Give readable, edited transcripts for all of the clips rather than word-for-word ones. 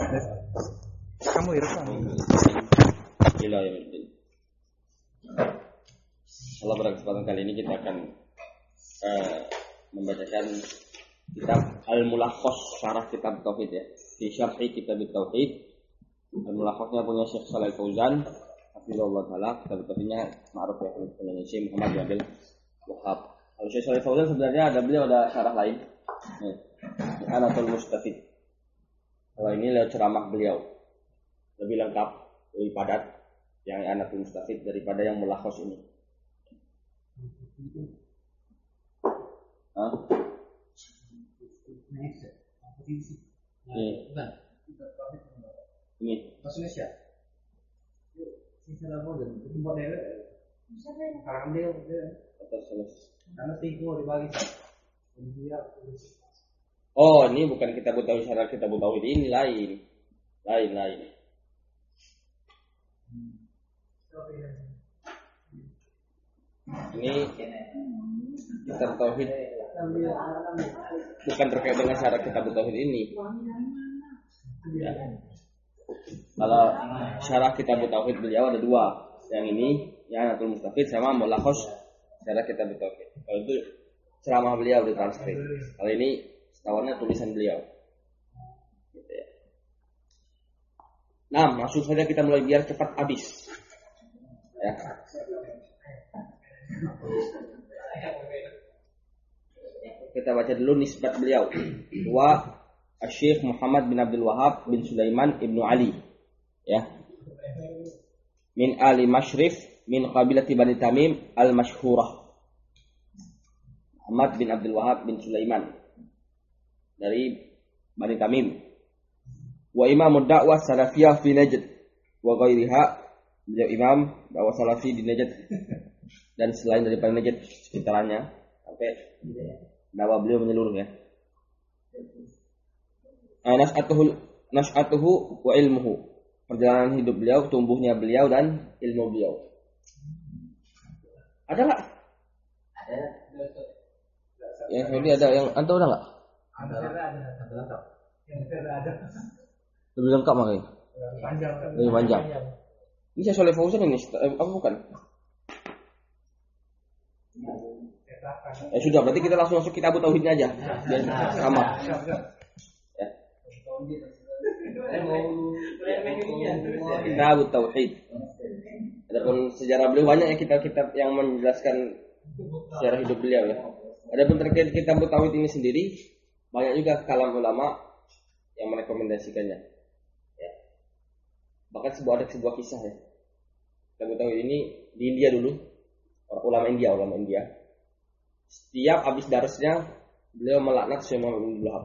Kamu direkam. Gila ya. Allah, pada kesempatan kali ini kita akan membacakan kitab Al-Mulakhas, syarah kitab Tauhid ya. Di syarhi kitab Tauhid. Al-Mulakhasnya punya Syekh Shalih Fauzan, hafizahullah taala. Kitab Tauhidnya ma'ruf ya, punya Syekh Muhammad bin Abdul Wahhab. Kalau Syekh Shalih Fauzan sebenarnya beliau ada syarah lain. Anatul Mustafid. Kalau ini lewat ceramah beliau. Lebih lengkap, lebih padat yang Anatul Mustafid daripada yang Mulakhas ini. Hah? Ini. Maksudnya siapa? Sisa lapor dan tempat dewek. Sekarang dia karena tinggal dibagi. Oh, ini bukan kitab Tauhid, syarah kitab Tauhid, ini lain. Ini kitab Tauhid bukan terkait dengan syarah kitab Tauhid ini. Ya. Kalau syarah kitab Tauhid beliau ada dua. Yang ini yang Anatul Mustafid sama Mulakhas syarah kitab Tauhid. Kalau itu ceramah beliau di transkrip. Kalau ini setahuannya tulisan beliau. Gitu ya. Nah, langsung saja kita mulai biar cepat habis. Ya. Kita baca dulu nisbat beliau. Wa Syekh Muhammad bin Abdul Wahhab bin Sulaiman ibnu Ali. Ya. Min Ali Mashrif min qabilati Bani Tamim al-Mashhurah. Muhammad bin Abdul Wahhab bin Sulaiman dari Bani Tamim. Wa imamud da'wah salafiyah fi Najd wa ghairiha. Beliau imam dakwah salafi di Najd dan selain daripada Najd sekitarannya, sampai dakwah beliau menyeluruh ya. Nas'atuhu wa ilmuhu. Perjalanan hidup beliau, tumbuhnya beliau dan ilmu beliau. Ada enggak? Ada. Yang ini ada, yang antum ada enggak? Ada. Lebih lengkap makanya. Lebih panjang. Ini Syekh Shalih Fauzan ini apa bukan? Sudah, berarti kita langsung masuk kitab Tauhidnya aja. Biar sama. Ya. Kitab Tauhid. Adapun sejarah beliau banyak ya kitab-kitab yang menjelaskan sejarah hidup beliau ya. Adapun terkait kitab Tauhid ini sendiri banyak juga kalam ulama yang merekomendasikannya. Ya. Bahkan ada sebuah kisah ya. Kitab Tauhid ini di India dulu, ulama India. Setiap habis darasnya beliau melaknat Syekh Muhammad bin Abdul Wahhab.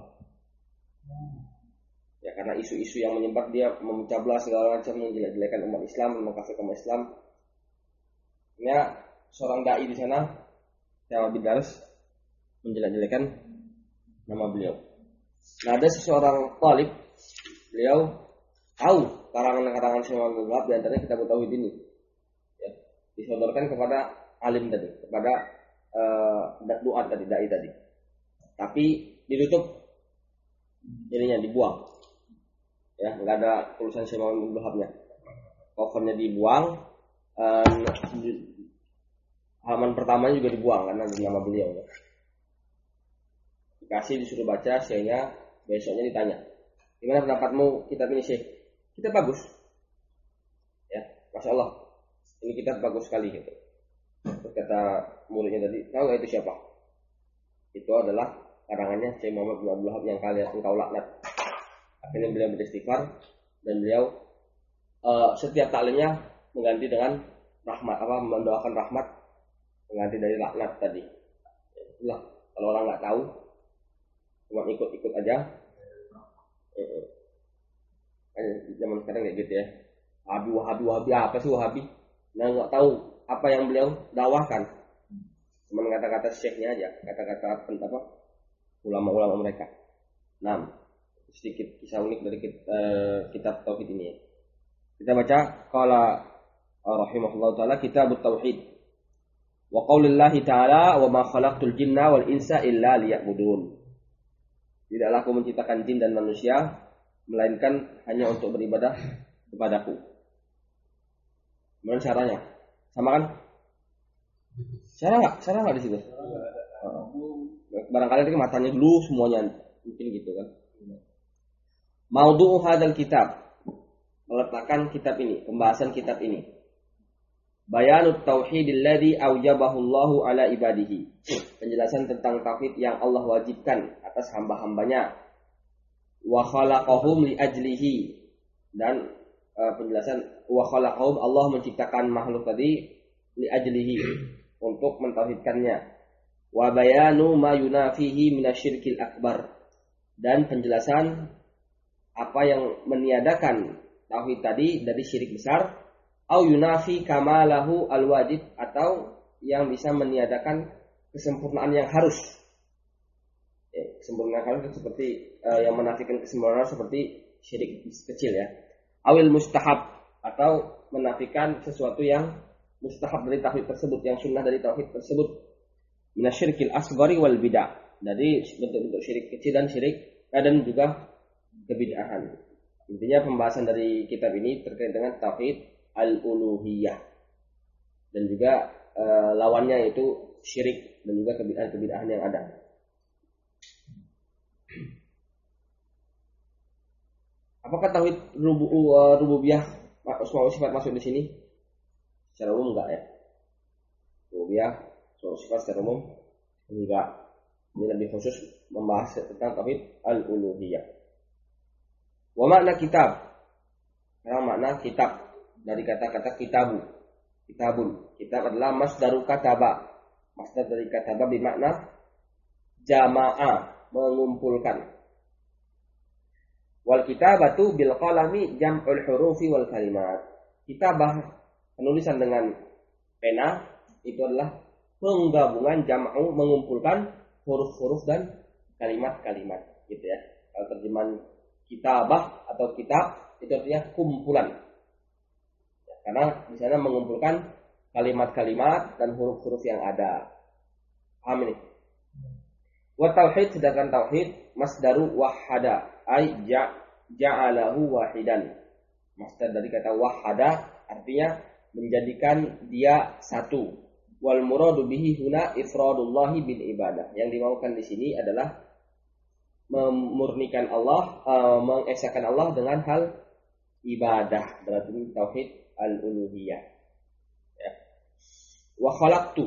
Ya, karena isu-isu yang menyebar, dia memecah belah segala macam, menjelek-jelekan umat Islam, mengkafirkan umat Islam. Ya, seorang dai di sana yang habis daras menjelek-jelekan nama beliau. Nah, ada seseorang talib, beliau tahu karangan-karangan Syekh Muhammad bin Abdul Wahhab, di antaranya kitab Tauhid ini. Ya, disodorkan kepada alim tadi, kepada duat tadi, dai tadi. Tapi ditutup, ininya dibuang. Ya, enggak ada tulisan Syekh Muhammad bin Abdul Wahhabnya. Covernya dibuang, halaman pertamanya juga dibuang karena ada nama beliau. Ya. Dikasih, disuruh baca, syekhnya besoknya ditanya, gimana pendapatmu kitab ini Syekh? Kitab bagus. Ya, Masya Allah, ini kitab bagus sekali gitu. Kata muridnya tadi, tahu nggak itu siapa? Itu adalah karangannya Syekh Muhammad bin Abdul Wahhab yang kalian engkau laknat. Akhirnya beliau beristighfar dan beliau setiap taklimnya mengganti dengan rahmat, mendoakan rahmat, mengganti dari laknat tadi. Itulah, kalau orang nggak tahu, cuma ikut-ikut aja. Zaman sekarang kayak gitu ya. Wahabi apa sih Wahabi? Nah, nggak tahu apa yang beliau dakwahkan. Cuma kata-kata syekhnya aja, kata-kata ulama-ulama mereka. Nah, sedikit kisah unik dari kitab Tauhid ini ya. Kita baca qala rahimahullah taala kitab Tauhid. Wa qaulillahi ta'ala wa ma khalaqtul jinna wal insa illa liya'budun. Tidaklah aku menciptakan jin dan manusia melainkan hanya untuk beribadah kepadaku. Gimana caranya? Sama kan? Cara nggak di situ? Barangkali itu matanya dulu semuanya, mungkin gitu kan. Maudhu hadzal kitab, meletakkan kitab ini, pembahasan kitab ini. Bayanut tauhidil ladzi aujabahu Allahu ala ibadihi. Penjelasan tentang tauhid yang Allah wajibkan atas hamba-hambanya. Wa khalaqahum li ajlihi, dan penjelasan wa khalaqahum, Allah menciptakan makhluk tadi li ajlihi, untuk mentauhidkannya. Wa bayanu ma yunafihi minasyirkil akbar, dan penjelasan apa yang meniadakan tauhid tadi dari syirik besar, au yunafi kamalahu alwajib, atau yang bisa meniadakan kesempurnaan yang harus. Kesempurnaan harus seperti yang menafikan kesempurnaan seperti syirik kecil ya. Awil mustahab, atau menafikan sesuatu yang mustahab dari tauhid tersebut, yang sunnah dari tauhid tersebut. Minasyirkil asghari wal bidah, dari bentuk-bentuk syirik kecil dan syirik dan juga kebid'ahan. Intinya pembahasan dari kitab ini terkait dengan tauhid al-uluhiyah, dan juga lawannya yaitu syirik dan juga kebid'ahan yang ada. Apakah tauhid rububiyah asma wa sifat masuk di sini? Secara umum enggak ya? Rububiyah asma wa sifat secara umum enggak. Ini lebih khusus membahas tentang tauhid al-uluhiyah. Wa makna kitab. Sekarang makna kitab dari kata-kata kitabun. Kitab adalah masdaru kataba. Masdar dari kataba bermakna jama'a, mengumpulkan. Wal kitabatu bil qalami jam'ul hurufi wal kalimat. Kitabah, penulisan dengan pena, itu adalah penggabungan jam'u, mengumpulkan huruf-huruf dan kalimat-kalimat, gitu ya. Kalau terjemahan kitabah atau kitab itu artinya kumpulan. Karena di sana mengumpulkan kalimat-kalimat dan huruf-huruf yang ada. Paham ini? Wa tauhid, sedangkan tauhid masdaru wahada, ay ja'alahu wahidan. Masdar dari kata wahada artinya menjadikan dia satu. Wal muradu bihi huna ifradullahi bil ibadah. Yang dimaukan di sini adalah memurnikan Allah, mengesahkan Allah dengan hal ibadah. Berarti tauhid al-uluhiyah. Ya. Wa khalaqtu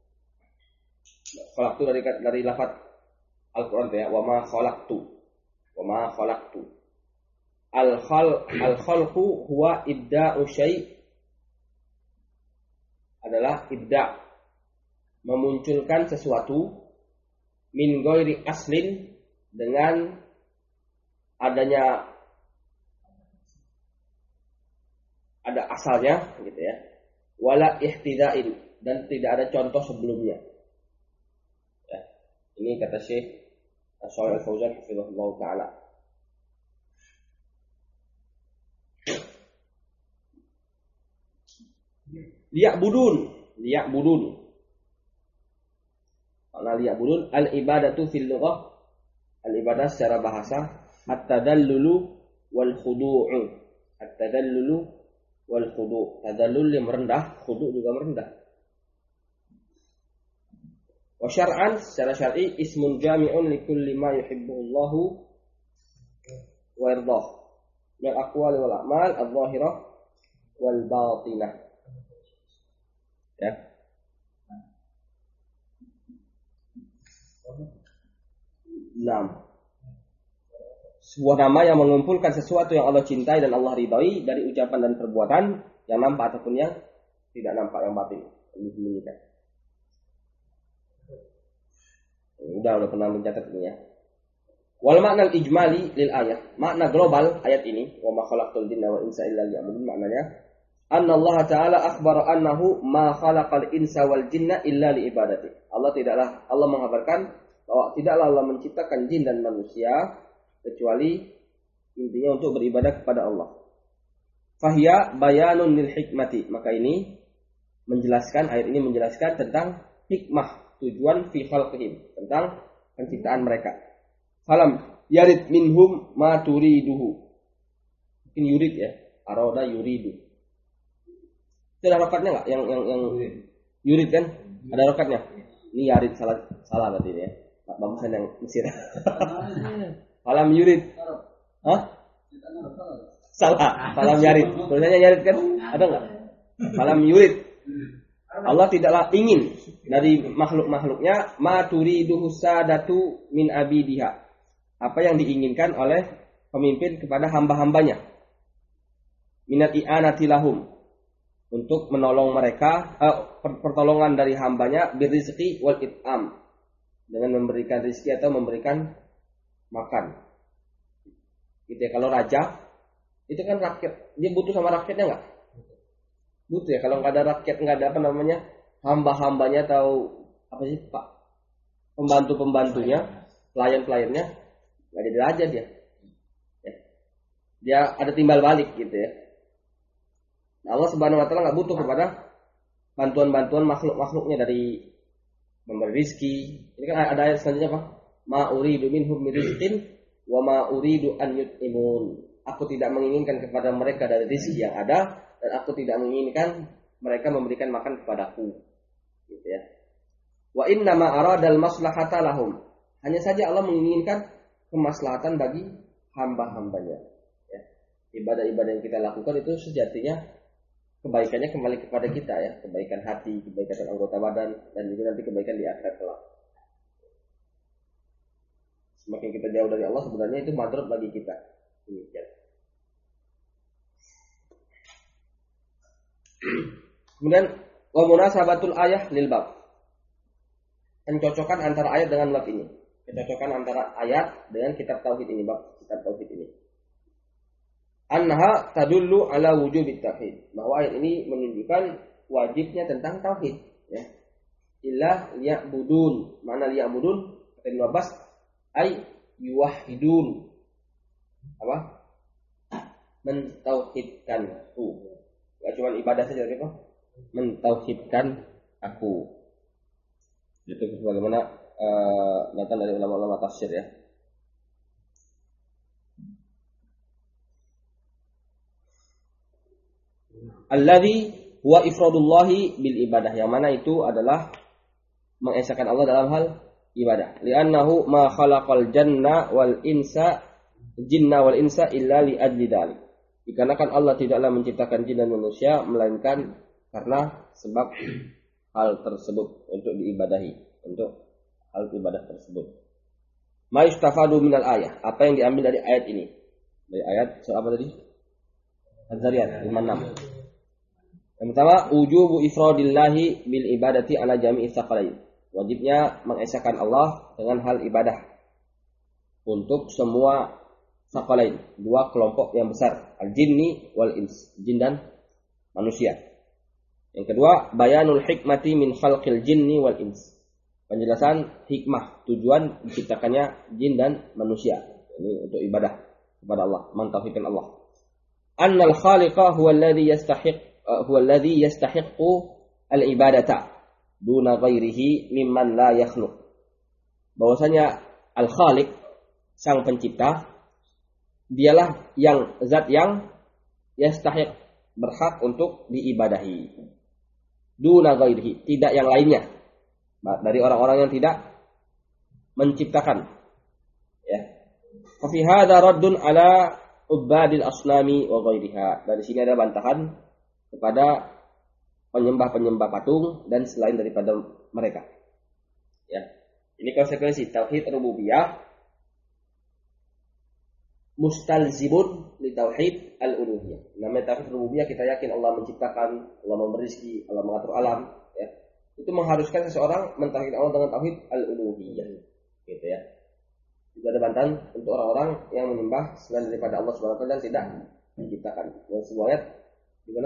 dari lafaz Al-Quran ya, wa ma khalaqtu. Al-khalqu huwa ibda'u syai', adalah ibda', memunculkan sesuatu, min ghairi aslin, dengan adanya ada asalnya gitu ya, wala ihtida'in, dan tidak ada contoh sebelumnya ya. Ini kata Syekh Shalih Al-Fauzan hafizahullah taala. Liya'budun. Makna liya'budun, al-ibadatu fil lughah, al-ibadah secara bahasa, at-tadallulu wal khudu'u. At-tadallulu wal khudu'. Tadallul yang merendah, khudu' juga merendah. Wa syar'an, secara syar'i, ismun jami'un li kulli ma yuhibbuhu Allahu wa yardah min aqwali wal a'mal adh-dhahirah wal batinah. Ya. Naam. Sebuah nama yang mengumpulkan sesuatu yang Allah cintai dan Allah ridhai dari ucapan dan perbuatan yang nampak ataupun yang tidak nampak, yang batin, yang disembunyikan. Udah pernah mencatat ini ya. Wal makna al-ijmali lil ayat, makna global ayat ini, wa ma khalaqtul jinna wal insa illa liya'budun, maknanya anna Allah Ta'ala akhbara annahu ma khalaqal insa wal jinna illa li ibadati. Allah mengabarkan bahwa tidaklah Allah menciptakan jin dan manusia kecuali intinya untuk beribadah kepada Allah. Fahiya bayanun lil hikmati, maka ini menjelaskan, ayat ini menjelaskan tentang hikmah, tujuan fi khalqihim, tentang penciptaan mereka. Falam yarid minhum ma turiduhu, Mungkin yurid ya. Aroda yuridu. Itu ada rokatnya nggak? Yang yurid kan? Ada rokatnya. Ini yarid salah berarti ini ya. Bagusan yang Mesir. Falam yurid. Hah? Salah. Falam yarid. Tulisannya yarid kan? Ada nggak? Falam yurid. Allah tidaklah ingin dari makhluk-makhluknya ma turiduhu sadatu min abidiha. Apa yang diinginkan oleh pemimpin kepada hamba-hambanya. Minat i'anati lahum. Untuk menolong mereka, pertolongan dari hambanya birizqi wal it'am, dengan memberikan rezeki atau memberikan makan. Gitu ya. Kalau raja itu kan rakyat, dia butuh sama rakyatnya nggak? Butuh ya. Kalau nggak ada rakyat, nggak ada apa namanya hamba-hambanya atau apa sih pak, pembantu-pembantunya, pelayan-pelayannya, nggak jadi raja dia. Ya. Dia ada timbal balik gitu ya. Allah Subhanahu wa taala enggak butuh kepada bantuan-bantuan makhluk-makhluknya dari memberi rezeki. Ini kan ada ayat selanjutnya apa? Ma uridu minhum min rizqin wa ma uridu an yut'imun. Aku tidak menginginkan kepada mereka dari rezeki yang ada, dan aku tidak menginginkan mereka memberikan makan kepadaku. Gitu ya. Wa inna ma aradal maslahata lahum. Hanya saja Allah menginginkan kemaslahatan bagi hamba-hambanya. Ya. Ibadah-ibadah yang kita lakukan itu sejatinya kebaikannya kembali kepada kita ya, kebaikan hati, kebaikan anggota badan, dan juga nanti kebaikan di akhirat kelak. Semakin kita jauh dari Allah sebenarnya itu madharat bagi kita. Demikian. Kemudian wa munasabatul ayah lil bab. Pencocokan antara ayat dengan bab ini. Pencocokan antara ayat dengan kitab tauhid ini, bab kitab tauhid ini. Annaha tadullu ala wujubit tauhid. Bahwa ayat ini menunjukkan wajibnya tentang tauhid ya. Illa liya'budun. Mana liya'budun? Kata Ibnu Abbas ay yuwahhidun. Apa? Mentauhidkan aku. Enggak cuma ibadah saja tapi apa? Mentauhidkan aku. Itu bagaimana datang dari ulama-ulama tafsir ya. Alladzi huwa ifradullahi bil ibadah, yang mana itu adalah mengesahkan Allah dalam hal ibadah. Li'annahu ma khalaqal jinna wal insa illa li ajli dzalik. Dikarenakan Allah tidaklah menciptakan jin dan manusia melainkan karena sebab hal tersebut, untuk diibadahi, untuk hal ibadah tersebut. Ma yustafadu minal ayah, apa yang diambil dari ayat ini? Dari ayat surah apa tadi? Az-Zariyat 56. Yang pertama, wujubu ifradillahi bil ibadati ala jami'i tsaqalain. Wajibnya mengesahkan Allah dengan hal ibadah untuk semua tsaqalain, dua kelompok yang besar, al-jinni wal ins, jin dan manusia. Yang kedua, bayanul hikmati min khalqil jinni wal ins. Penjelasan hikmah, tujuan diciptakannya jin dan manusia. Ini untuk ibadah kepada Allah, mentauhidkan Allah. Annal khaliqa huwa alladhi yastahiqqu al-ibadata duna ghairihi mimman la yakhluq. Bahwasanya al-khaliq, sang pencipta, dialah yang zat yang yastahiq, berhak untuk diibadahi. Duna ghairihi, tidak yang lainnya, dari orang-orang yang tidak menciptakan. Ya. Fa fi hadza raddun ala ubadil asnami wa ghairiha. Dari sini ada bantahan kepada penyembah-penyembah patung dan selain daripada mereka. Ya. Ini konsekuensi tauhid rububiyah mustalzibun li tauhid al-uluhiyah. Namanya tauhid rububiyah, kita yakin Allah menciptakan, Allah memberi rezeki, Allah mengatur alam, ya. Itu mengharuskan seseorang mentauhidkan Allah dengan tauhid al-uluhiyah. Gitu ya. Juga ada bantahan untuk orang-orang yang menyembah selain daripada Allah Subhanahu wa taala dan tidak menciptakan. Dan sebuah ayat gimana?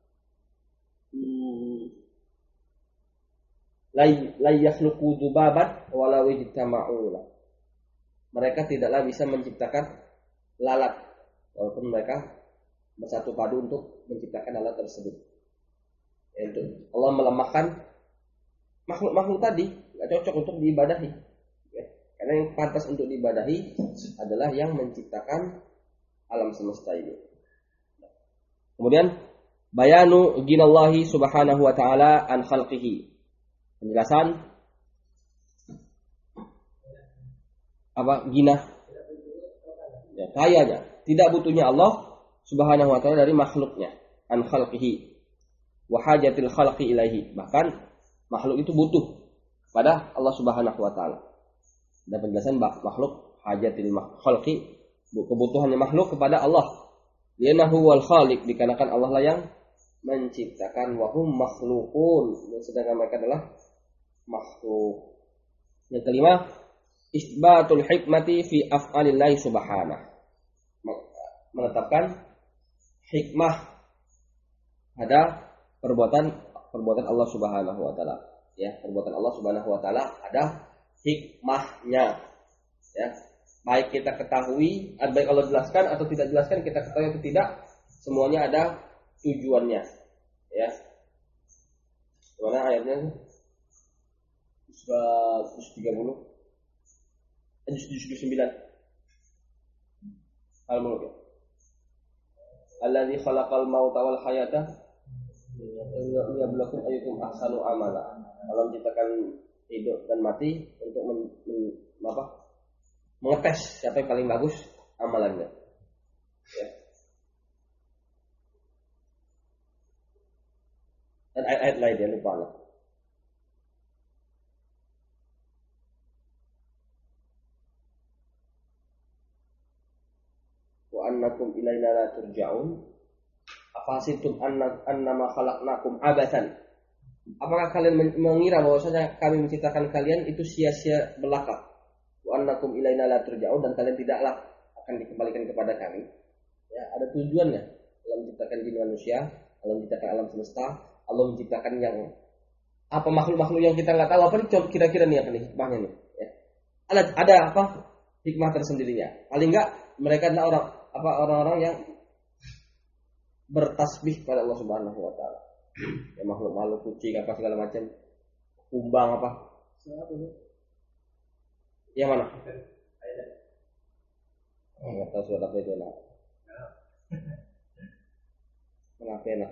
La yakhluqu dzubaban walau ijtama'u. Mereka tidaklah bisa menciptakan lalat walaupun mereka bersatu padu untuk menciptakan lalat tersebut. Yaitu Allah melemahkan makhluk-makhluk tadi, tidak cocok untuk diibadahi. Ya. Karena yang pantas untuk diibadahi adalah yang menciptakan alam semesta ini. Kemudian bayanu ginallahi subhanahu wa ta'ala an khalqihi. Penjelasan apa gina? Ya, kayanya, tidak butuhnya Allah subhanahu wa ta'ala dari makhluknya. An khalqihi wa hajatil khalqi ilaihi. Bahkan makhluk itu butuh pada Allah subhanahu wa ta'ala. Dan penjelasan makhluk hajatil khalqi, kebutuhannya makhluk kepada Allah. Lianahu wal khaliq, dikarenakan Allah lah yang menciptakan, wahum makhlukun, dan sedangkan mereka adalah makhluk. Yang kelima, isbatul hikmati fi af'alillahi subhanahu, menetapkan hikmah pada perbuatan Allah subhanahu wa ta'ala. Ya, perbuatan Allah subhanahu wa ta'ala ada hikmahnya. Ya, baik kita ketahui, baik Allah jelaskan atau tidak jelaskan, kita ketahui atau tidak, semuanya ada tujuannya. Ya. Mana ayatnya? Surah 130. Juz 79. Al-Mulk. Allazi khalaqal mauta wal hayata liyabluwakum ayyukum ahsanu amala. Allah menciptakan hidup dan mati untuk mengetes siapa yang paling bagus amalannya. Ya. Dan ayat-ayat lain dia lupa lah. Wa annakum ilaina la turja'un. Afasitum annama khalaqnakum abathan. Apakah kalian mengira bahwasanya kami menciptakan kalian itu sia-sia belaka? Wa annakum ilaina la turja'un, dan kalian tidaklah akan dikembalikan kepada kami. Ya, ada tujuannya. Allah menciptakan jin manusia, Allah menciptakan alam semesta, Allah menciptakan yang apa makhluk-makhluk yang kita nggak tahu apa nih, kira-kira nih apa nih hikmahnya nih. Ya. Ada apa hikmah tersendirinya? Paling enggak mereka adalah orang-orang yang bertasbih pada Allah Subhanahu wa taala. Ya, makhluk-makhluk kucing apa segala macam, kumbang apa. Yang mana? Enggak tahu suara apa itu lah. Kenapa enak?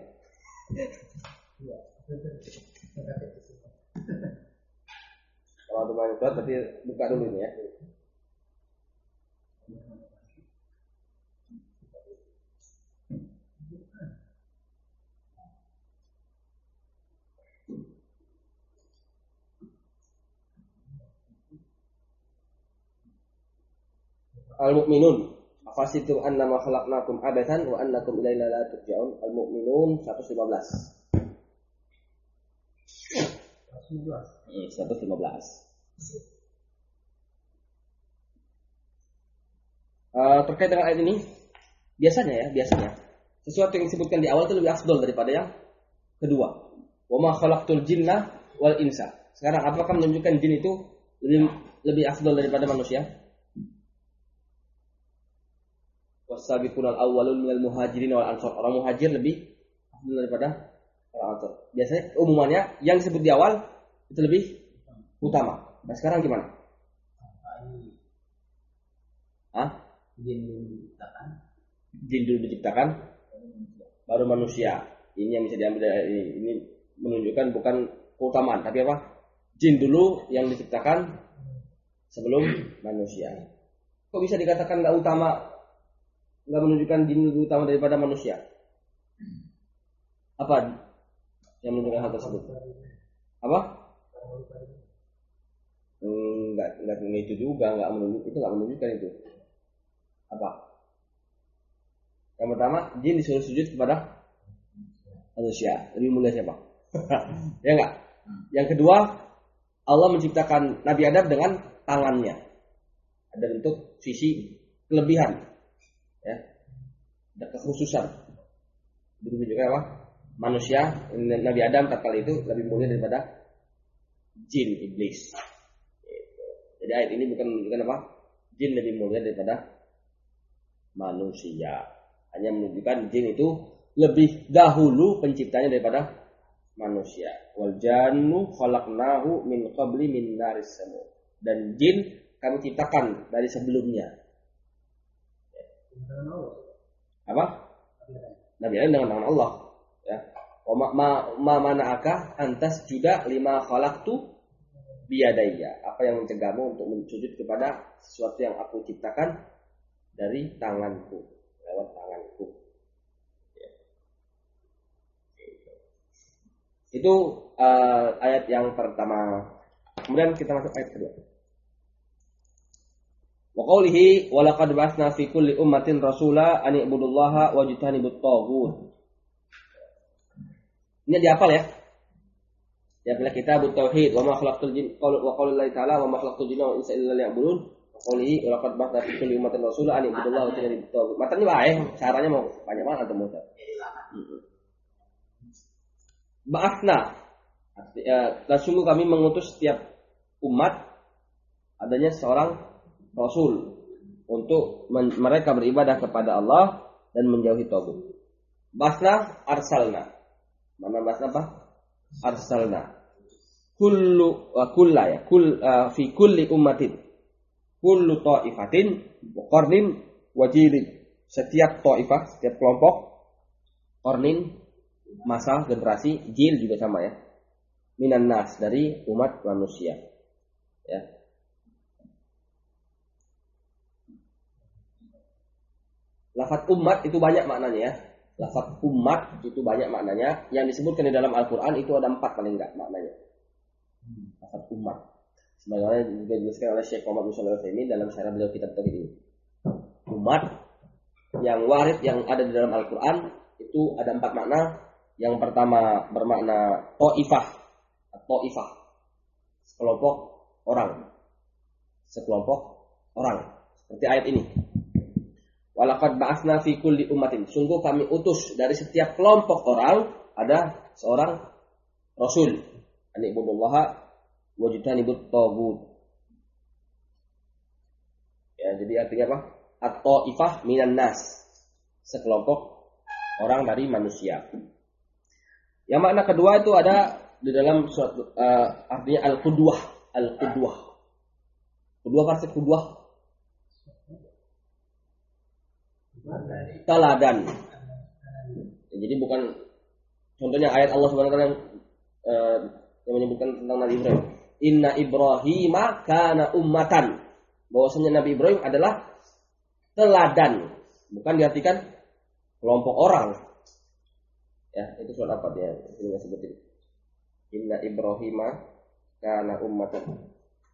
Kalau ada banyak surat berarti buka dulu ini ya. Al-Mu'minun. Afasitum annama khalaqnakum abathan wa annakum ilaina la turja'un. Al-Mu'minun 115. 115. Terkait dengan ayat ini, biasanya sesuatu yang disebutkan di awal itu lebih afdol daripada yang kedua. Wa ma khalaqtul jinna wal insa. Sekarang apakah menunjukkan jin itu lebih afdol daripada manusia? Wasabiqunal awwalun minal muhajirin wal ansar. Orang muhajir lebih afdal daripada orang ansar. Biasanya umumannya yang disebut di awal itu lebih utama. Nah, sekarang gimana? Jin dulu diciptakan, baru manusia. Ini yang bisa diambil dari ini menunjukkan bukan keutamaan, tapi apa? Jin dulu yang diciptakan sebelum manusia. Kok bisa dikatakan nggak utama? Nggak menunjukkan jin lebih utama daripada manusia? Apa yang menunjukkan hal tersebut? Apa? Enggak itu juga, nggak menunjukkan itu. Apa? Yang pertama, jin disuruh sujud kepada manusia. Lebih mulia siapa? Ya enggak? Yang kedua, Allah menciptakan Nabi Adam dengan tangannya. Ada bentuk sisi kelebihan. Ya, ada kekhususan. Dulu juga apa? Manusia, Nabi Adam tatkala itu lebih mulia daripada jin iblis. Jadi ayat ini bukan menunjukkan apa? Jin lebih mulia daripada manusia. Hanya menunjukkan jin itu lebih dahulu penciptanya daripada manusia. Wal jannu khalaqnahu min qabli min naris samum. Dan jin kami ciptakan dari sebelumnya. Apa? Nabi Adam dengan tangan Allah. Ya. Ma mana'aka antas juda lima khalaqtu biyadayya. Apa yang mencegahmu untuk sujud kepada sesuatu yang aku ciptakan dari tanganku, lewat tanganku. Ya. Itu ayat yang pertama. Kemudian kita masuk ayat kedua. Wa qawlihi wa laqad ba'atsna fi kulli ummatin rasula an i'budullaha wajtanibut taghut. Ini dihafal ya. Dihafal kitabut tauhid wa ma khalaqtul jin wa qaulillahi ta'ala wa ma khalaqtul jinna wal insa illa liya'budun. Wa qawlihi wa laqad ba'atsna fi kulli ummatin rasula an i'budullaha wajtanibut taghut. Matanya baik, caranya mau banyak banget atau mudah. Ba'atsna. Sungguh kami mengutus setiap umat adanya seorang Rasul untuk mereka beribadah kepada Allah dan menjauhi tagut. Basna arsalna. Mana basna apa? Arsalna. Kullu wa kulla ya. Fi kulli ummatin. Kullu ta'ifatin wa qarnin wa jilin. Setiap ta'ifah, setiap kelompok, qarnin, masa, generasi, jil juga sama ya. Minan nas, dari umat manusia. Ya. Lafaz umat itu banyak maknanya ya. Lafaz umat itu banyak maknanya. Yang disebutkan di dalam Al-Quran itu ada 4 paling enggak maknanya. Lafaz umat. Sebagaimana juga dijelaskan oleh Syekh Muhammad bin Shalih Al-Utsaimin dalam syarah beliau kitab tauhid ini. Umat yang warid yang ada di dalam Al-Quran itu ada 4 makna. Yang pertama bermakna ta'ifah. Ta'ifah. Sekelompok orang. Sekelompok orang. Seperti ayat ini. Walaqad ba'atsna fi kulli ummatin. Sungguh kami utus dari setiap kelompok orang ada seorang rasul. Ani ibudullaha wajtanibut tagut. Ya, jadi artinya apa? At-ta'ifah minan nas. Sekelompok orang dari manusia. Yang makna kedua itu ada di dalam suatu artinya al-qudwah. Al-qudwah. Qudwah pasti qudwah. Teladan. Jadi bukan contohnya ayat Allah Subhanahu wa taala yang menyebutkan tentang Nabi Ibrahim. Inna Ibrahima kana ummatan. Bahwasanya Nabi Ibrahim adalah teladan, bukan diartikan kelompok orang. Ya, itu surat apa dia? Ini enggak sebutin. Inna Ibrahima kana ummatan.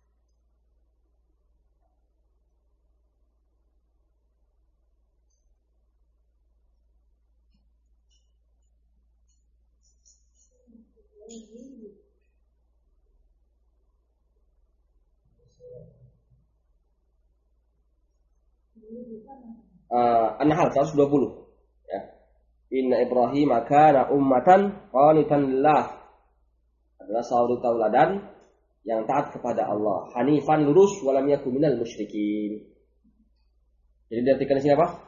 An-Nahl 120 ya. Inna Ibrahim kana ummatan qanitan lillah. Adalah sauri tauladan yang taat kepada Allah, hanifan lurus walam yakun minal musyrikin. Jadi diartikan di sini apa?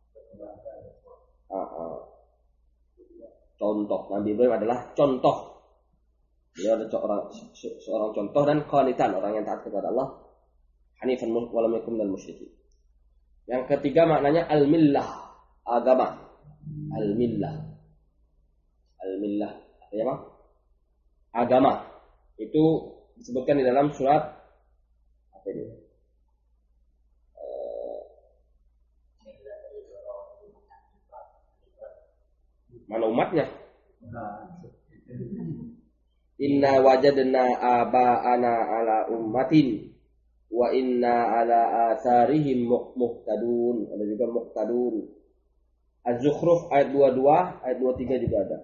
Contoh Nabi Ibrahim adalah contoh. Dia ada seorang contoh dan qanitan, orang yang taat kepada Allah, hanifan walam yakun minal musyrikin. Yang ketiga maknanya al-millah, agama. Al-millah. Al-millah artinya apa? Agama. Itu disebutkan di dalam surat apa ini? Mana umatnya? Inna wajadna aba'ana ala ummatin wa inna ala atharihim muqtadun. Ada juga muqtadun. Az-Zukhruf ayat 22, ayat 23 juga ada.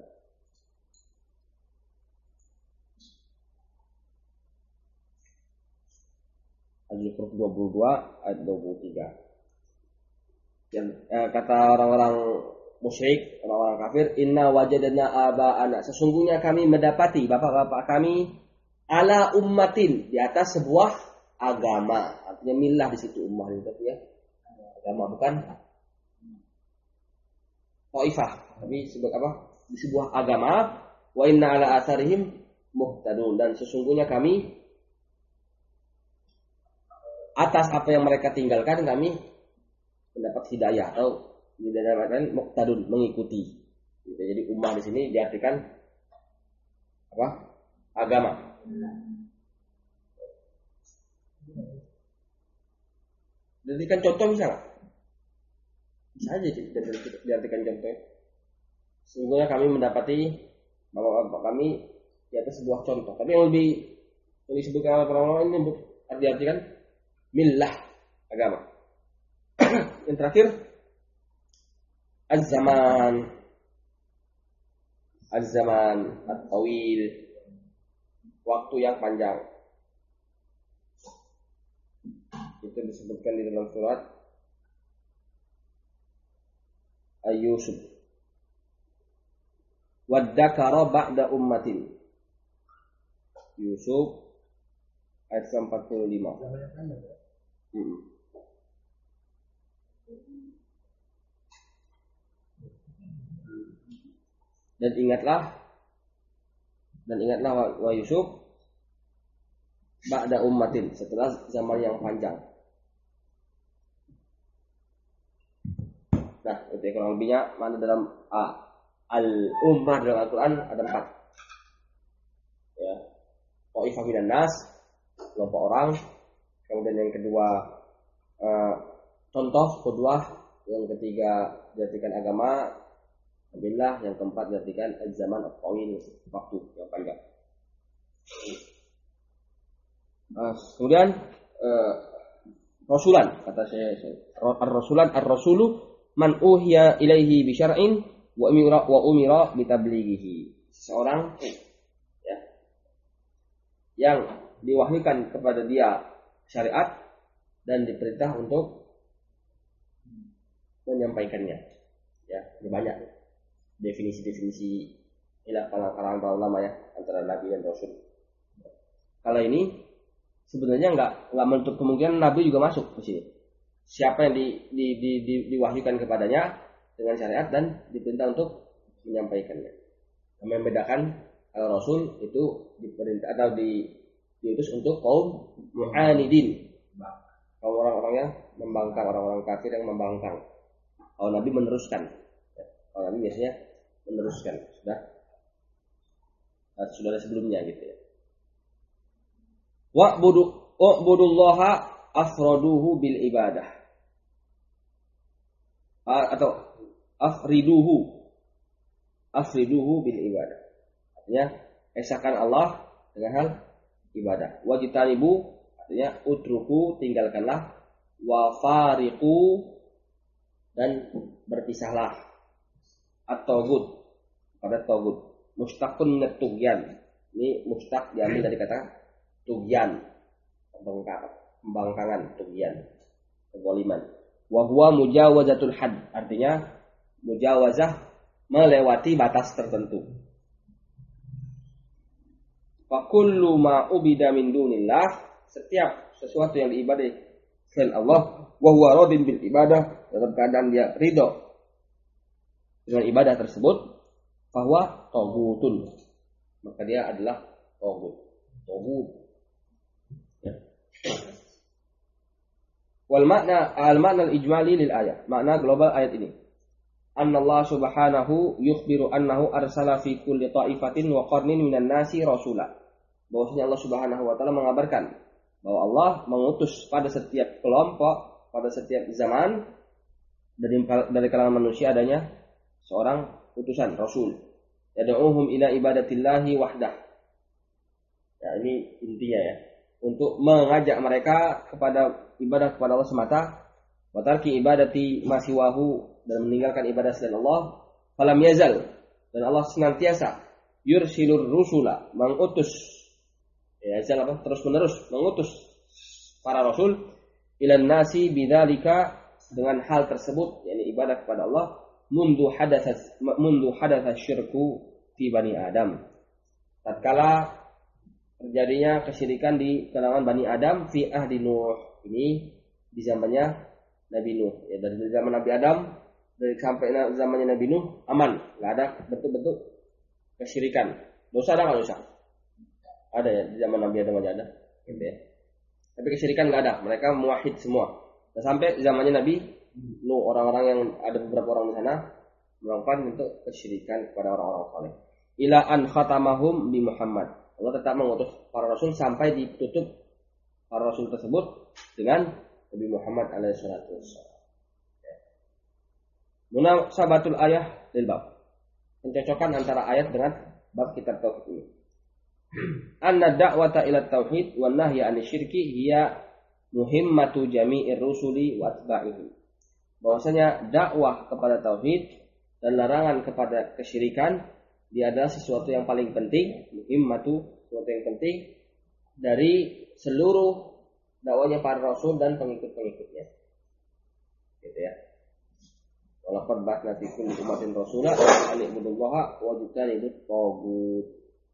Az-Zukhruf 22 ayat 23. Yang kata orang-orang musyrik, orang-orang kafir, inna wajadna aba'ana. Sesungguhnya kami mendapati bapak-bapak kami ala ummatin, di atas sebuah agama. Artinya milah di situ, ummah itu ya. Agama bukan taifah, tapi sebut apa? Di sebuah agama. Wa inna ala atharihim muhtadun, dan sesungguhnya kami atas apa yang mereka tinggalkan kami mendapat hidayah, atau di dalam muhtadun, mengikuti. Gitu. Jadi ummah di sini diartikan apa? Agama. Diartikan contoh bisa nggak? Bisa aja diartikan contoh. Sesungguhnya kami mendapati bapak-bapak kami di atas sebuah contoh. Tapi yang lebih disebutkan oleh para ulama ini diartikan millah, agama. Yang terakhir az-zaman at-tawil, waktu yang panjang. Itu disebutkan di dalam surat Yusuf. Waddakara ba'da ummatin. Yusuf ayat 45. Dan ingatlah wa Yusuf ba'da ummatin, setelah zaman yang panjang. Nah, itu kurang lebihnya mana dalam al-ummah dalam Al-Quran ada 4. Ya. Ta'ifah minan nas, kelompok orang. Kemudian yang kedua contoh, kedua, yang ketiga diartikan agama, billah, yang keempat diartikan zaman at-tawil, waktu yang panjang. Kemudian rasulan, kata saya ar-rasulan ar-rasulu man uhiya ilaihi bi syar'in wa umira bi tablighihi. Seseorang ya, yang diwahyukan kepada dia syariat dan diperintah untuk menyampaikannya. Ya, banyak definisi-definisi ilah kalangan para ulama ya antara nabi dan rasul. Kalau ini sebenarnya nggak menutup kemungkinan nabi juga masuk ke sini. Siapa yang diwahyukan kepadanya dengan syariat dan diperintah untuk menyampaikannya. Yang membedakan rasul itu diperintah atau diutus untuk kaum mu'anidin, kaum orang-orang yang membangkang, orang-orang kafir yang membangkang. Kalau nabi meneruskan, kalau nabi biasanya meneruskan, sudah ada sebelumnya gitu ya. Wa'budullaha afraduhu bil ibadah, atau afriduhu bil ibadah, artinya esakan Allah dengan hal ibadah. Wajtanibu artinya utruku, tinggalkanlah. Wa fariqu, dan berpisahlah. At-taghut, pada taghut, mustaqun minat tughyan. Ini mustaq diambil dari kata tughyan, pembangkangan, tughyan, kezaliman. Wa huwa mujawazatul had, artinya mujawazah, melewati batas tertentu. Fa kullu ma ubida min dunillah, setiap sesuatu yang diibadahi selain Allah, wa huwa radin bil ibadah, dalam keadaan dia ridho dengan ibadah tersebut, bahwa taghutun, maka dia adalah taghut. Ya. Wal makna al-ijmali lil ayat, makna global ayat ini, anna Allah subhanahu yukhbiru annahu arsala fi kulli ta'ifatin wa qarnin minan nasi rasula. Bahwasanya Allah subhanahu wa ta'ala mengabarkan bahwa Allah mengutus pada setiap kelompok, pada setiap zaman dari kalangan manusia adanya seorang utusan rasul. Yad'uhum ila ibadatillahi wahdah. Ya, ini intinya ya, untuk mengajak mereka kepada ibadah kepada Allah semata, wa tarki ibadati ma siwahu, dan meninggalkan ibadah selain Allah. Falam yazal, dan Allah senantiasa yursilur rusula, mengutus, ya yazal apa, terus menerus mengutus para rasul, ilan nasi bidzalika, dengan hal tersebut, yakni ibadah kepada Allah, mundu hadatsa syirku fi bani Adam, tatkala terjadinya kesyirikan di kalangan Bani Adam fi ahdi Nuh, ini di zamannya Nabi Nuh. Ya, dari zaman Nabi Adam sampai zamannya Nabi Nuh aman, nggak ada bentuk-bentuk kesyirikan. Dosa ada nggak dosa? Ada ya, di zaman Nabi Adam aja ada, gitu ya. Tapi kesyirikan nggak ada, mereka muwahhid semua. Dan sampai zamannya Nabi Nuh, orang-orang yang ada beberapa orang di sana melakukan bentuk kesyirikan kepada orang-orang saleh. Ila an khatamahum bi Muhammad. Allah tetap mengutus para rasul sampai ditutup para rasul tersebut dengan Nabi Muhammad alaihi salatu wassalam. Munasabatul ayah lil bab. Pencocokan antara ayat dengan bab kitab tauhid ini. Anna da'wata ila tauhid wan nahya 'anil syirki hiya muhimmatu jami'ir rusuli wa atba'ihim. Bahwasanya dakwah kepada tauhid dan larangan kepada kesyirikan dia adalah sesuatu yang paling penting, muhimmatu, sesuatu yang penting dari seluruh dakwahnya para rasul dan pengikut-pengikutnya. Gitu ya. Walaqad ba'atsna fi kulli ummatin rasulan an i'budullaha wa jtanibut taghut.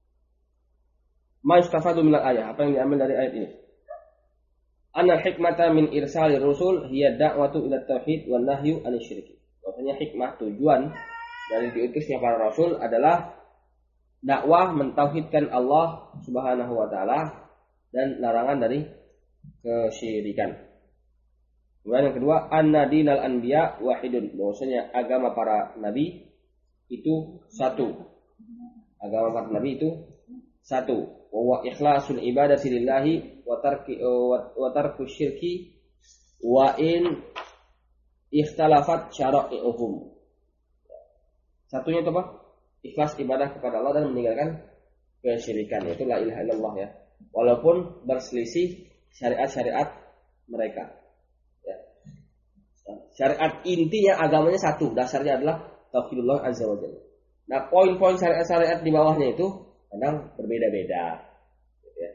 Ma yustafadu minal ayah, apa yang diambil dari ayat ini? Anal hikmata min irsalir rusul hiya da'watu ila tauhid wan nahyu 'anil syirki. Maksudnya hikmah, tujuan dari diutusnya para rasul adalah dakwah mentauhidkan Allah Subhanahu wa taala dan larangan dari kesyirikan. Kemudian yang kedua, anna dinal anbiya wahidun. Bahwasanya agama para nabi itu satu. Agama para nabi itu satu. Wa ikhlasul ibadati lillahi wa tarku syirki wa in ikhtalafat syara'i'uhum. Satunya itu apa? Ikhlas ibadah kepada Allah dan meninggalkan kesyirikan, yaitu la ilaha illallah ya. Walaupun berselisih syariat-syariat mereka. Ya. Syariat intinya agamanya satu, dasarnya adalah tauhidullah azza wa jalla. Nah, poin-poin syariat-syariat di bawahnya itu kadang berbeda-beda. Ya.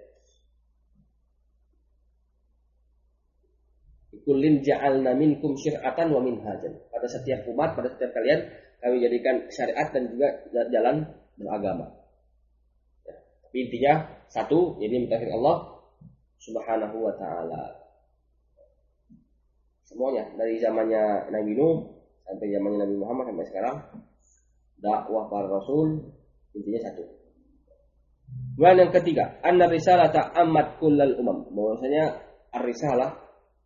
Kullin ja'alna minkum syir'atan wa minhajan. Pada setiap umat, pada setiap kalian kami jadikan syariat dan juga jalan beragama. Ya. Tapi intinya satu, ini mentauhid Allah Subhanahu wa taala. Semuanya dari zamannya Nabi Nuh sampai zamannya Nabi Muhammad sampai sekarang dakwah para rasul intinya satu. Dan yang ketiga, anna risalata ammat kullal umam. Bahwasanya ar-risalah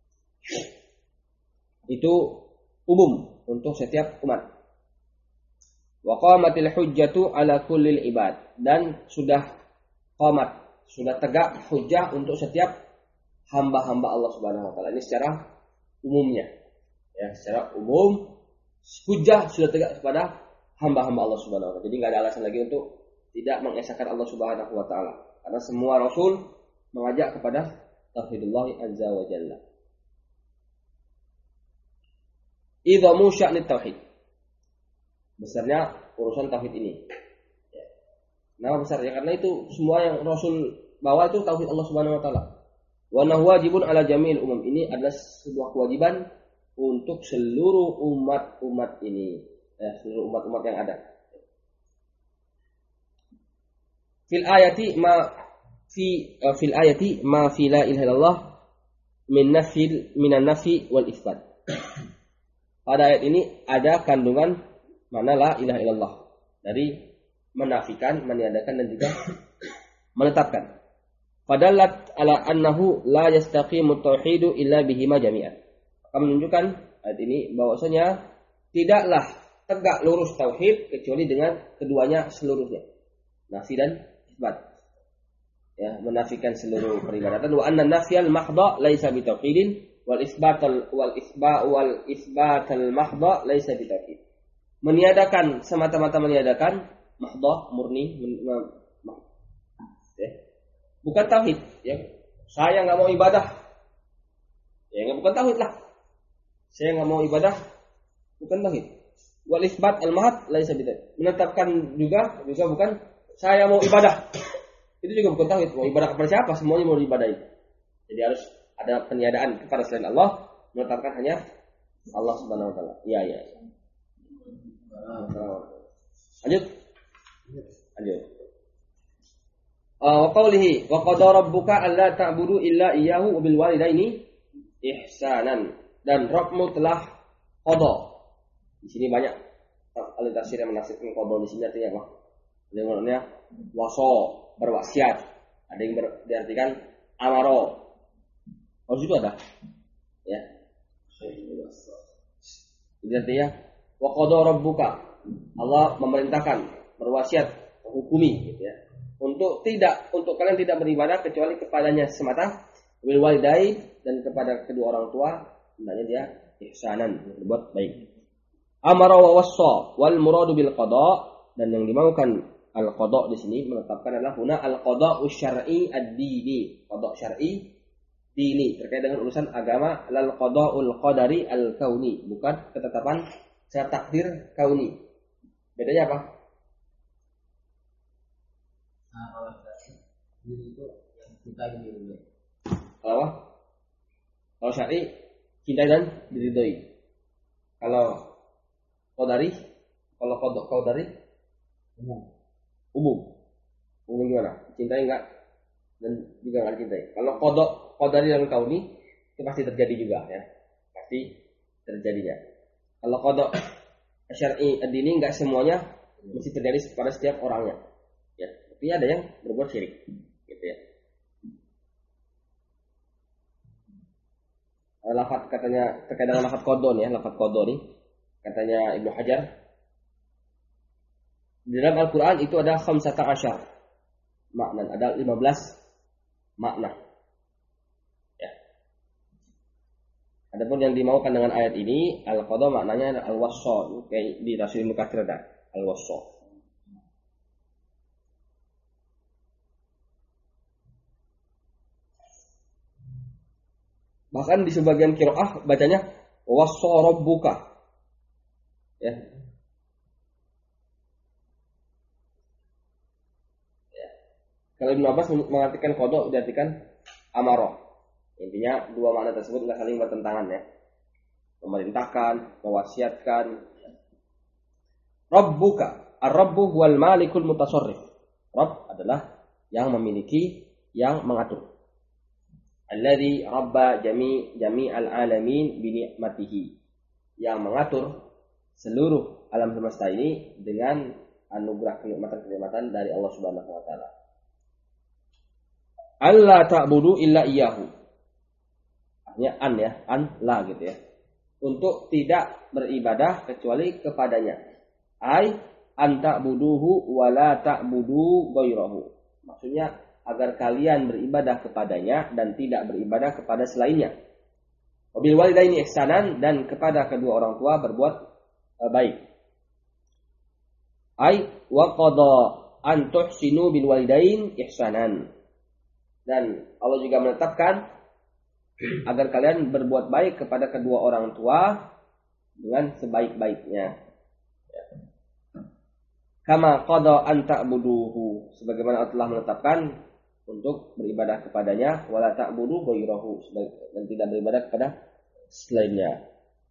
itu umum untuk setiap umat. Wa qamatil hujjatu ala kullil ibad, dan sudah qamat, sudah tegak hujjah untuk setiap hamba-hamba Allah Subhanahu wa taala. Ini secara umumnya. Ya, secara umum hujjah sudah tegak kepada hamba-hamba Allah Subhanahu wa taala. Jadi enggak ada alasan lagi untuk tidak mengesahkan Allah Subhanahu wa taala. Karena semua rasul mengajak kepada tauhidullah azza wa jalla. Idhamu sya'nit tauhid. Besarnya urusan tauhid ini. Ya. Nama besarnya karena itu semua yang Rasul bawa itu tauhid Allah Subhanahu wa taala. Wa nahu wajibun ala jami'il umam. Ini adalah sebuah kewajiban untuk seluruh umat-umat ini, seluruh umat-umat yang ada. Fil ayati ma fi la ilaha illallah minan nafi wal isbat. Pada ayat ini ada kandungan mana la ilaha illallah, dari menafikan, meniadakan dan juga menetapkan. Fadallat ala annahu la yastaqimu tauhidu illa bihima jami'an. Akan menunjukkan ayat ini bahwasanya tidaklah tegak lurus tauhid kecuali dengan keduanya seluruhnya. Nafi dan isbat. Ya, menafikan seluruh peribadatan. Wa anna nafyal mahdha laisa bitauhidin wal isbatal mahdha laisa bitauhid. Meniadakan, semata-mata meniadakan, mahdha murni, ya. Bukan tauhid, ya. Saya enggak mau ibadah. Ya, enggak, bukan tauhid lah. Saya enggak mau ibadah, bukan tauhid. Wal isbat al mahd laisa bitauhid. Menetapkan juga bukan saya mau ibadah. Itu juga bukan tauhid. Mau ibadah kepada siapa? Semuanya mau diibadahi. Jadi harus ada peniadaan kepada selain Allah, menetapkan hanya Allah Subhanahu wa taala. Iya. Lanjut. Wa qawlihi wa qadara rabbuka alla ta'budu illa iyyahu wa bil walidaini ihsanan. Dan Rabbmu telah qada. Di sini banyak ahli tafsir yang menafsirkan qada di sini artinya apa? Artinya waso, berwasiat. Ada yang diartikan amaro. Oh, situ ada. Ya. Jadi artinya wa qada rabbuka, Allah memerintahkan, berwasiat, menghukumi gitu ya. Untuk kalian tidak beribadah kecuali kepadanya semata, bil walidain, dan kepada kedua orang tua hendaknya dia ihsanan, berbuat baik. Amara wa wassa wal muradu bil qada, dan yang dimaukan al qada di sini menetapkan adalah huna al qada syar'i ad-dini, qada syar'i dini terkait dengan urusan agama, lal qada'ul qadari al kauni, bukan ketetapan secara takdir kauni. Bedanya apa? Nah, kalau ini itu yang kita ini dulu. Kalau syar'i cinta dan diridhoi. Kalau qadari, kalau qadari umum gimana? Cintai enggak dan juga enggak dicintai. Kalau qadari dan kauni itu pasti terjadi juga ya. Pasti terjadinya. Kalau qada syar'i ad-dini enggak semuanya mesti terjadi pada setiap orangnya. Ya, tapi ada yang berbuat syirik gitu ya. Lafaz katanya terkait dengan lafaz qada nih ya, lafaz qada nih katanya Ibnu Hajar di dalam Al-Qur'an itu ada 15 makna, ada 15 makna. Ya. Adapun yang dimaukan dengan ayat ini al-qada maknanya al-wassa, kayak di Rasul Mukatsir ada al-wassa. Bahkan di sebagian qiraah bacanya wassa rabbuka. Ya. Kalau Ibnu Abbas mengartikan qada diartikan amara. Intinya dua makna tersebut enggak saling bertentangan ya. Memerintahkan, mewasiatkan. Rabbuka, ar-rabbu huwal malikul mutasarrif. Rabb adalah yang memiliki, yang mengatur. Alladzi rabba jami'al alamin bi ni'matihi. Yang mengatur seluruh alam semesta ini dengan anugerah kenikmatan-kenikmatan dari Allah Subhanahu wa taala. Allah ta'budu illa iyyahu. Artinya la gitu ya. Untuk tidak beribadah kecuali kepadanya. Ai an ta'buduhu wa la ta'budu ghairahu. Maksudnya agar kalian beribadah kepadanya dan tidak beribadah kepada selainnya. Wabil walidaini ihsanan, dan kepada kedua orang tua berbuat baik. Ai wa qada an tuhsinu bil walidain ihsanan. Dan Allah juga menetapkan agar kalian berbuat baik kepada kedua orang tua dengan sebaik-baiknya. Kama qada an ta'buduhu, sebagaimana Allah telah menetapkan untuk beribadah kepadanya, wala ta'budu ghairahu, dan tidak beribadah kepada selainnya.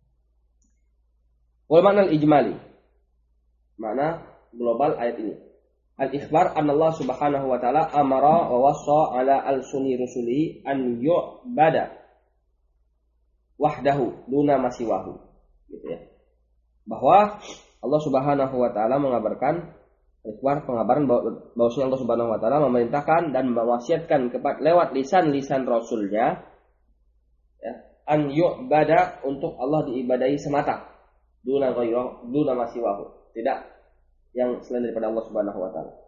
Wal makna al-ijmali, makna global ayat ini. Al-ikhbar anna Allah Subhanahu wa taala amara wa wassa ala al-sunni rusulihi an yu'bada wahdahu duna masiwahu, gitu ya. Bahwa Allah Subhanahu wa taala mengabarkan pengabaran bahwasanya Allah Subhanahu wa taala memerintahkan dan mewasiatkan lewat lisan-lisan rasulnya ya, an yu'bada, untuk Allah diibadahi semata, duna ghairu duna masiwahu, tidak yang selain daripada Allah Subhanahu wa taala.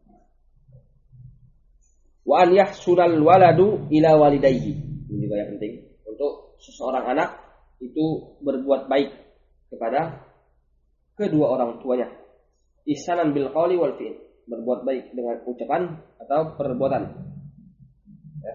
Wa an yahsunal waladu ila walidayhi, ini juga yang penting, untuk seseorang anak itu berbuat baik kepada kedua orang tuanya. Ihsanan bil qawli wal fi'l, berbuat baik dengan ucapan atau perbuatan. Ya.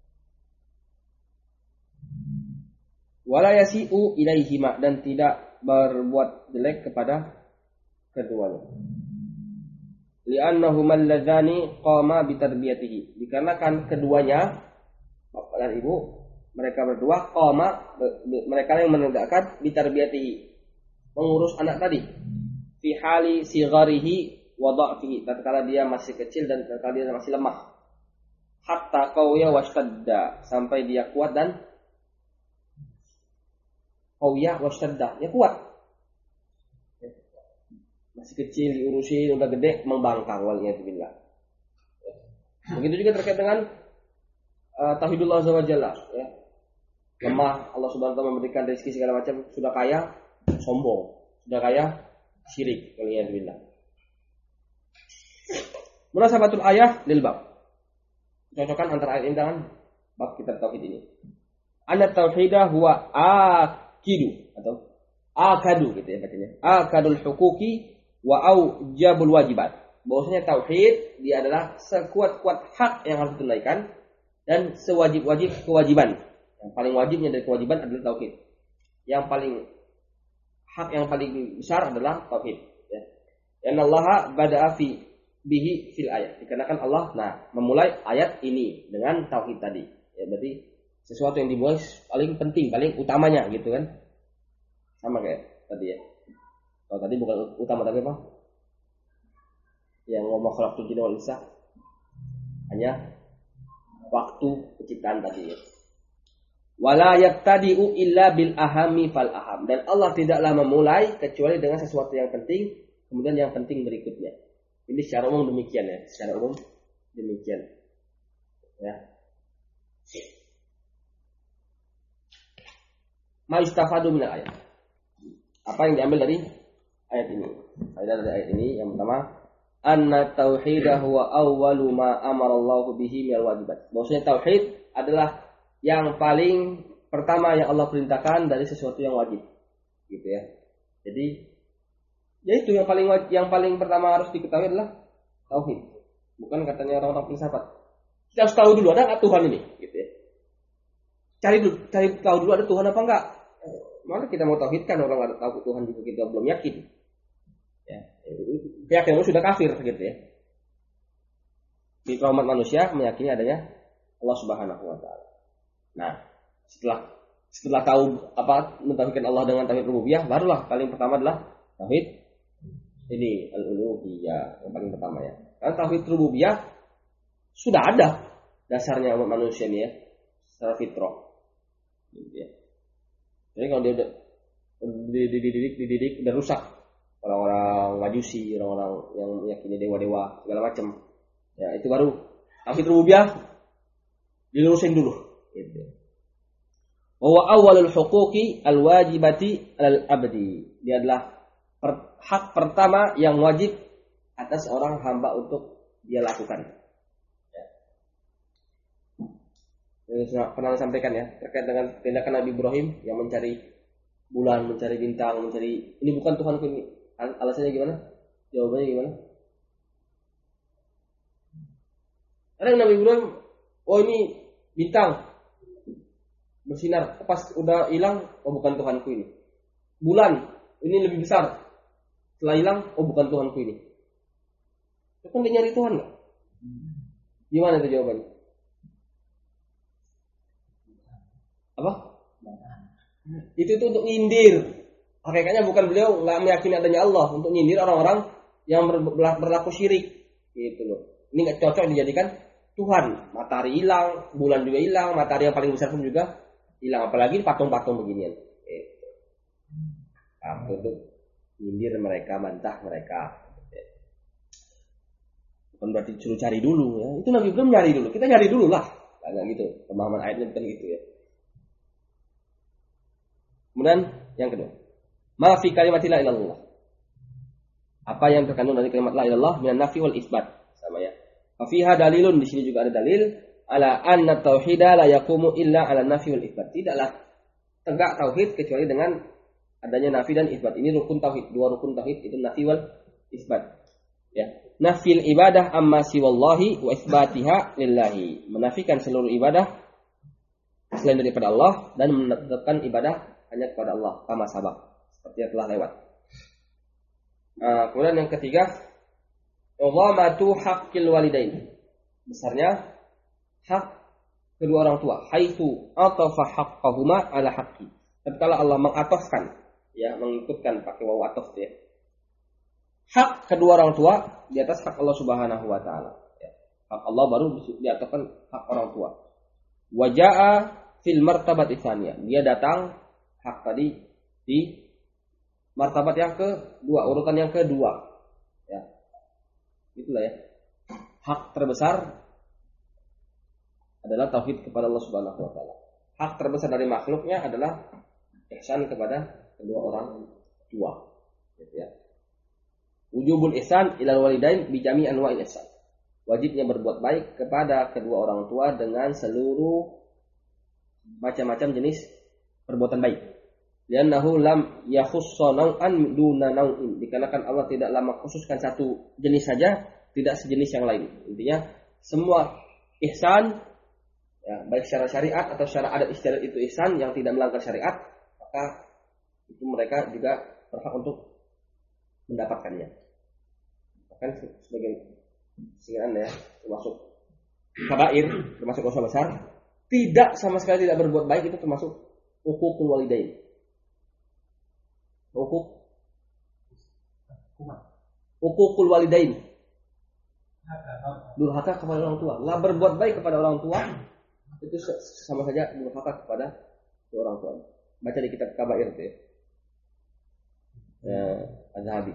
Wala yasi'u ilaihima, dan tidak berbuat jelek kepada keduanya. Li'annahuma alladzani qama bitarbiyatihi, dikarenakan keduanya bapak dan ibu mereka berdua qama, mereka yang menegakkan bitarbiyatihi, mengurus anak tadi, fi hali sigharihi wa dha'fihi, tatkala dia masih kecil dan tatkala dia masih lemah, hatta qawiya washtadda, sampai dia kuat dan qawiya washtadda, ya kuat. Masih kecil diurusin, udah gede membangkang, waliyadzubillah. Begitu juga terkait dengan tauhidullah azza wa jalla ya. Lemah, Allah Subhanahu wa taala memberikan rezeki segala macam, sudah kaya sombong, sudah kaya syirik. Waliyadzubillah. Munasabatul ayah lil bab. Cocokan antara ayat ini dengan bab kitab tauhid ini. Anna tauhidah huwa akidu atau akadu gitu ya bacanya. Akadul huquqi wa aujabul wajibat. Bahwasanya tauhid dia adalah sekuat-kuat hak yang harus ditunaikan dan sewajib-wajib kewajiban. Yang paling wajibnya dari kewajiban adalah tauhid. Yang paling hak yang paling besar adalah tauhid ya. Inna Allaha bada'a bihi fil ayat. Dikarenakan Allah memulai ayat ini dengan tauhid tadi. Ya berarti sesuatu yang dimulai paling penting, paling utamanya gitu kan. Sama kayak tadi ya. Kalau tadi bukan utama tapi apa? Yang ngomong khalaqtul jinna wal insa hanya waktu penciptaan tadi ya. Wala yabtadi'u illa bil ahami fal aham. Dan Allah tidaklah memulai kecuali dengan sesuatu yang penting, kemudian yang penting berikutnya. Ini secara umum demikian ya, secara umum demikian. Ya. Ma istafadu min ayat. Apa yang diambil dari ayat ini? Faedah dari ayat ini yang pertama, anna tauhidah huwa awwalu ma amara Allah bihi minal wajibat. Maksudnya tauhid adalah yang paling pertama yang Allah perintahkan dari sesuatu yang wajib. Gitu ya. Jadi yaitu yang paling pertama harus diketahui adalah tauhid. Bukan katanya orang-orang filsafat. Kita harus tahu dulu ada nggak Tuhan ini, gitu ya. Cari tahu dulu ada Tuhan apa enggak. Mana kita mau tauhidkan orang nggak tahu Tuhan juga kita belum yakin. Ya, keyakinan sudah kafir gitu ya. Di kaum manusia meyakini adanya Allah Subhanahu wa taala. Nah, setelah tahu apa mentauhidkan Allah dengan tauhid rububiyah, barulah paling pertama adalah tauhid ini al-uluhiyah yang paling pertama ya. Karena tauhid rububiyah sudah ada dasarnya umat manusia nih ya, secara fitrah. Gitu ya. Jadi kalau dia udah dididik udah rusak. Orang-orang Majusi, orang-orang yang meyakini dewa-dewa segala macam. Ya, itu baru tauhid rububiyah dilurusin dulu gitu. Wa awwalul huquqi al-wajibati al-abdi. Dia adalah hak pertama yang wajib atas orang hamba untuk dia lakukan. Ya. Ini pernah sampaikan ya terkait dengan tindakan Nabi Ibrahim yang mencari bulan, mencari bintang, mencari ini bukan Tuhanku ini. Alasannya gimana? Jawabannya gimana? Karena Nabi Ibrahim, oh ini bintang bersinar, pas udah hilang, oh bukan Tuhanku ini. Bulan, ini lebih besar. Setelah hilang, oh bukan Tuhanku ini. Itu kan dia nyari Tuhan nggak? Gimana itu jawabannya? Apa? Itu untuk nyindir. Hakikatnya bukan beliau nggak meyakini adanya Allah, untuk nyindir orang-orang yang berlaku syirik. Gitu loh. Ini nggak cocok dijadikan Tuhan. Matahari hilang, bulan juga hilang, matahari yang paling besar pun juga hilang. Apalagi patung-patung beginian. Untuk nyindir mereka, bantah mereka. Bukan berarti suruh cari dulu ya. Itu Nabi Ibrahim nyari dulu. Kita nyari dulu lah. Enggak gitu. Pemahaman ayatnya bukan gitu ya. Kemudian yang kedua, ma fi kalimati la ilaha illallah. Apa yang terkandung dari kalimat la ilaha illallah minan nafi wal isbat. Sama ya. Fa fiha dalilun, di sini juga ada dalil ala anna tauhida la yaqumu illa ala nafi wal isbat. Tidaklah tegak tauhid kecuali dengan adanya nafi dan isbat. Ini rukun tauhid, dua rukun tauhid itu nafi wal isbat. Ya. Nafil ibadah amma siwallahi wa isbatiha lillahi. Menafikan seluruh ibadah selain daripada Allah dan menetapkan ibadah hanya kepada Allah, kama sabaq, seperti yang telah lewat. Kemudian yang ketiga, idhamatu haqqil walidain. Besarnya hak kedua orang tua, haitsu atafa haqqahuma ala haqqi. Tatkala Allah mengatofkan, ya, mengikutkan pakai wawu atof ya. Hak kedua orang tua di atas hak Allah Subhanahu wa taala. Ya. Hak Allah baru diatofkan hak orang tua. Waja'a fil martabat tsaniyah. Dia datang hak tadi di martabat yang kedua, urutan yang kedua. Ya. Itulah ya. Hak terbesar adalah tauhid kepada Allah Subhanahu wa taala. Hak terbesar dari makhluknya adalah ihsan kepada kedua orang tua. Gitu ya. Wujubul ihsan ilal walidain bi jami' anwa'il ihsan. Wajibnya berbuat baik kepada kedua orang tua dengan seluruh macam-macam jenis perbuatan baik. Li'annahu lam yakhussa naw'an duna naw'in. Dikarenakan Allah tidaklah mengkhususkan satu jenis saja, tidak sejenis yang lain. Intinya semua ihsan, ya, baik secara syariat atau secara adat istiadat itu ihsan yang tidak melanggar syariat, maka itu mereka juga berhak untuk mendapatkannya. Bahkan sebagian singkatan ya, termasuk kabair, termasuk dosa besar, tidak sama sekali tidak berbuat baik itu termasuk uququl walidain. Uququl walidain. Durhaka kepada orang tua. Nggak berbuat baik kepada orang tua itu sama saja durhaka kepada orang tua. Baca di kitab kabair itu ya. Az-Zahabi.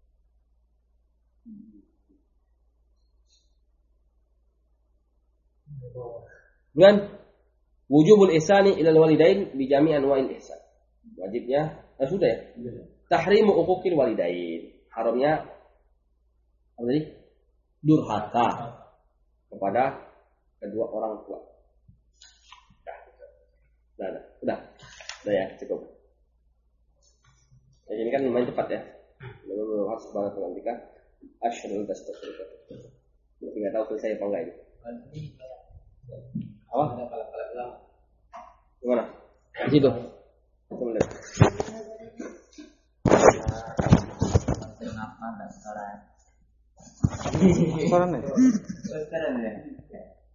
Kemudian wujubul ihsani ilal walidain bi jami' anwa'il ihsan. Wajibnya sudah ya. Tahrimu uquqil walidain. Haramnya apa tadi? Durhaka kepada kedua orang tua. Udah ya, cukup. Ya, ini kan lumayan cepat ya. Belum harus banget nanti kan. Asyhadu an la ilaha illallah. Enggak tahu selesai apa enggak ini. Apa? Gimana? Di situ. Coba lihat. Kenapa enggak sekarang? Sekarang ya?